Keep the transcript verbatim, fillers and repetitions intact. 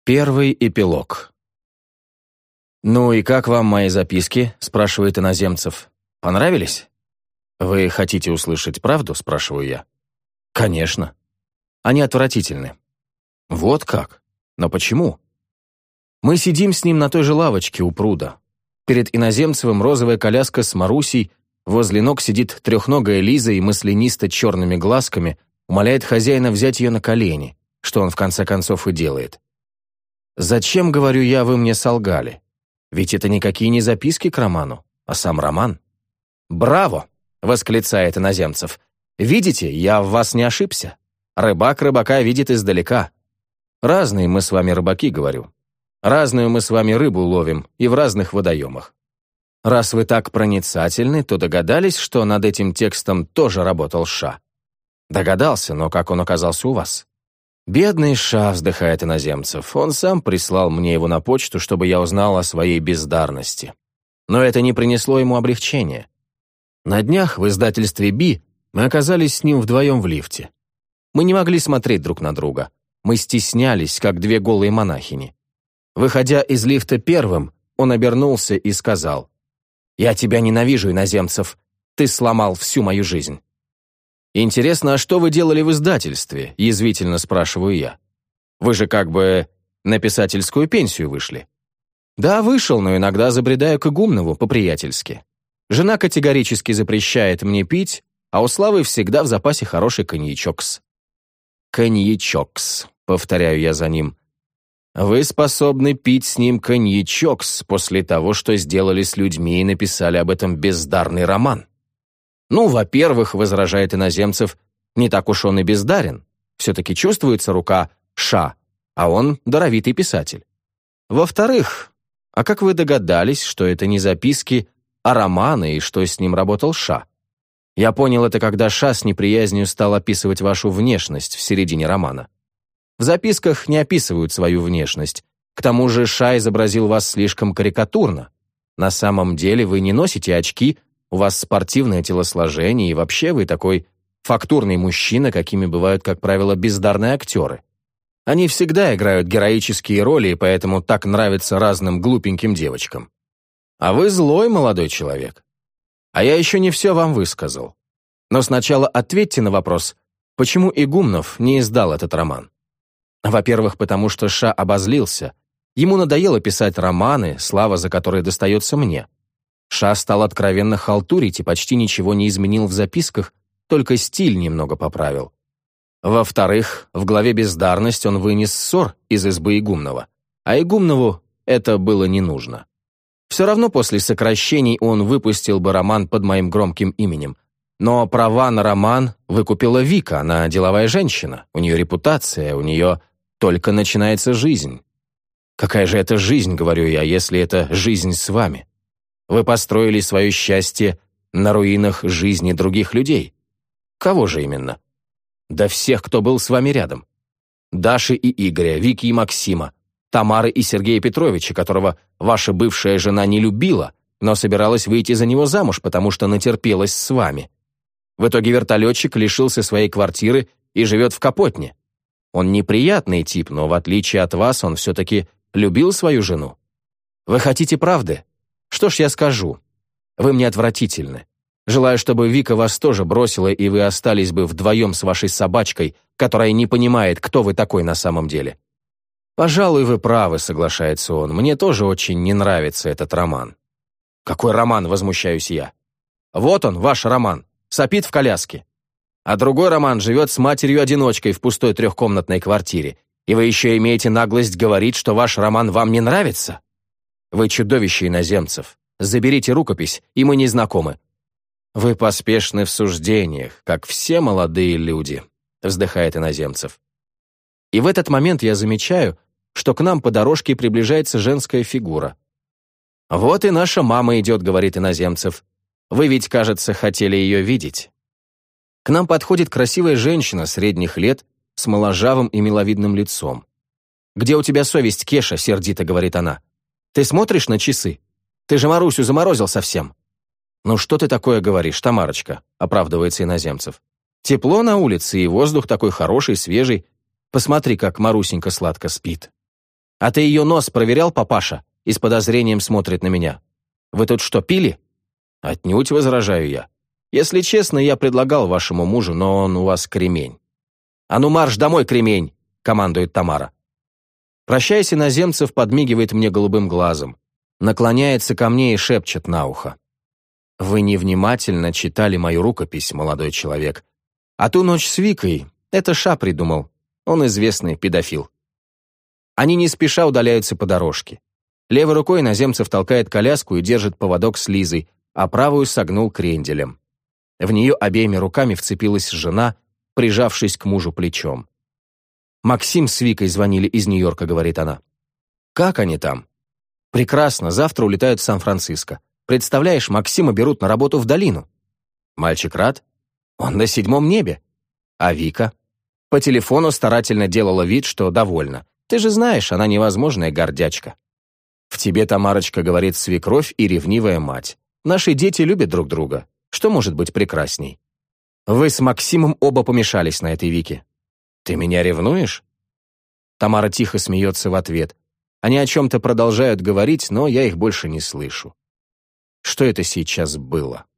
Первый эпилог. «Ну и как вам мои записки?» – спрашивает иноземцев. «Понравились?» «Вы хотите услышать правду?» – спрашиваю я. «Конечно. Они отвратительны». «Вот как? Но почему?» Мы сидим с ним на той же лавочке у пруда. Перед иноземцевым розовая коляска с Марусей, возле ног сидит трехногая Лиза и маслянисто черными глазками умоляет хозяина взять ее на колени, что он в конце концов и делает. «Зачем, — говорю я, — вы мне солгали? Ведь это никакие не записки к роману, а сам роман». «Браво!» — восклицает иноземцев. «Видите, я в вас не ошибся. Рыбак рыбака видит издалека. Разные мы с вами рыбаки, — говорю. Разную мы с вами рыбу ловим и в разных водоемах. Раз вы так проницательны, то догадались, что над этим текстом тоже работал Ша?» «Догадался, но как он оказался у вас?» «Бедный Ша», — вздыхает иноземцев, «он сам прислал мне его на почту, чтобы я узнал о своей бездарности. Но это не принесло ему облегчения. На днях в издательстве «Би» мы оказались с ним вдвоем в лифте. Мы не могли смотреть друг на друга. Мы стеснялись, как две голые монахини. Выходя из лифта первым, он обернулся и сказал: «Я тебя ненавижу, иноземцев. Ты сломал всю мою жизнь». «Интересно, а что вы делали в издательстве?» – язвительно спрашиваю я. «Вы же как бы на писательскую пенсию вышли». «Да, вышел, но иногда забредаю к Игумнову по-приятельски. Жена категорически запрещает мне пить, а у Славы всегда в запасе хороший коньячокс». «Коньячокс», — повторяю я за ним. «Вы способны пить с ним коньячокс после того, что сделали с людьми и написали об этом бездарный роман». «Ну, во-первых, — возражает иноземцев, — не так уж он и бездарен. Все-таки чувствуется рука Ша, а он даровитый писатель. Во-вторых, а как вы догадались, что это не записки, а романы, и что с ним работал Ша? Я понял это, когда Ша с неприязнью стал описывать вашу внешность в середине романа. В записках не описывают свою внешность. К тому же Ша изобразил вас слишком карикатурно. На самом деле вы не носите очки, у вас спортивное телосложение, и вообще вы такой фактурный мужчина, какими бывают, как правило, бездарные актеры. Они всегда играют героические роли, и поэтому так нравятся разным глупеньким девочкам. А вы злой молодой человек. А я еще не все вам высказал. Но сначала ответьте на вопрос, почему Игумнов не издал этот роман. Во-первых, потому что Ша обозлился. Ему надоело писать романы, слава за которые достается мне. Ша стал откровенно халтурить и почти ничего не изменил в записках, только стиль немного поправил. Во-вторых, в главе «Бездарность» он вынес ссор из избы Игумнова, а Игумнову это было не нужно. Все равно после сокращений он выпустил бы роман под моим громким именем. Но права на роман выкупила Вика, она деловая женщина, у нее репутация, у нее только начинается жизнь. Какая же это жизнь, говорю я, если это жизнь с вами? Вы построили свое счастье на руинах жизни других людей. Кого же именно? Да всех, кто был с вами рядом. Даши и Игоря, Вики и Максима, Тамары и Сергея Петровича, которого ваша бывшая жена не любила, но собиралась выйти за него замуж, потому что натерпелась с вами. В итоге вертолетчик лишился своей квартиры и живет в Капотне. Он неприятный тип, но в отличие от вас он все-таки любил свою жену. Вы хотите правды? Что ж я скажу? Вы мне отвратительны. Желаю, чтобы Вика вас тоже бросила, и вы остались бы вдвоем с вашей собачкой, которая не понимает, кто вы такой на самом деле. «Пожалуй, вы правы», — соглашается он. «Мне тоже очень не нравится этот роман». «Какой роман?» — возмущаюсь я. «Вот он, ваш роман. Сопит в коляске. А другой роман живет с матерью-одиночкой в пустой трехкомнатной квартире. И вы еще имеете наглость говорить, что ваш роман вам не нравится? Вы чудовище, иноземцев. Заберите рукопись, и мы не знакомы». «Вы поспешны в суждениях, как все молодые люди», — вздыхает иноземцев. И в этот момент я замечаю, что к нам по дорожке приближается женская фигура. «Вот и наша мама идет», — говорит иноземцев. «Вы ведь, кажется, хотели ее видеть». К нам подходит красивая женщина средних лет с моложавым и миловидным лицом. «Где у тебя совесть, Кеша?» — сердито говорит она. «Ты смотришь на часы? Ты же Марусю заморозил совсем». «Ну что ты такое говоришь, Тамарочка?» — оправдывается иноземцев. «Тепло на улице, и воздух такой хороший, свежий. Посмотри, как Марусенька сладко спит». «А ты ее нос проверял, папаша?» И с подозрением смотрит на меня. «Вы тут что, пили?» «Отнюдь», — возражаю я. «Если честно, я предлагал вашему мужу, но он у вас кремень». «А ну марш домой, кремень!» — командует Тамара. Прощаясь, иноземцев подмигивает мне голубым глазом, наклоняется ко мне и шепчет на ухо. «Вы невнимательно читали мою рукопись, молодой человек. А ту ночь с Викой — это Ша придумал. Он известный педофил». Они не спеша удаляются по дорожке. Левой рукой иноземцев толкает коляску и держит поводок с Лизой, а правую согнул кренделем. В нее обеими руками вцепилась жена, прижавшись к мужу плечом. «Максим с Викой звонили из Нью-Йорка», — говорит она. «Как они там?» «Прекрасно, завтра улетают в Сан-Франциско. Представляешь, Максима берут на работу в долину». «Мальчик рад?» «Он на седьмом небе». «А Вика?» По телефону старательно делала вид, что довольна. «Ты же знаешь, она невозможная гордячка». «В тебе, Тамарочка, — говорит свекровь и ревнивая мать. Наши дети любят друг друга. Что может быть прекрасней?» «Вы с Максимом оба помешались на этой Вике». «Ты меня ревнуешь?» Тамара тихо смеется в ответ. Они о чем-то продолжают говорить, но я их больше не слышу. Что это сейчас было?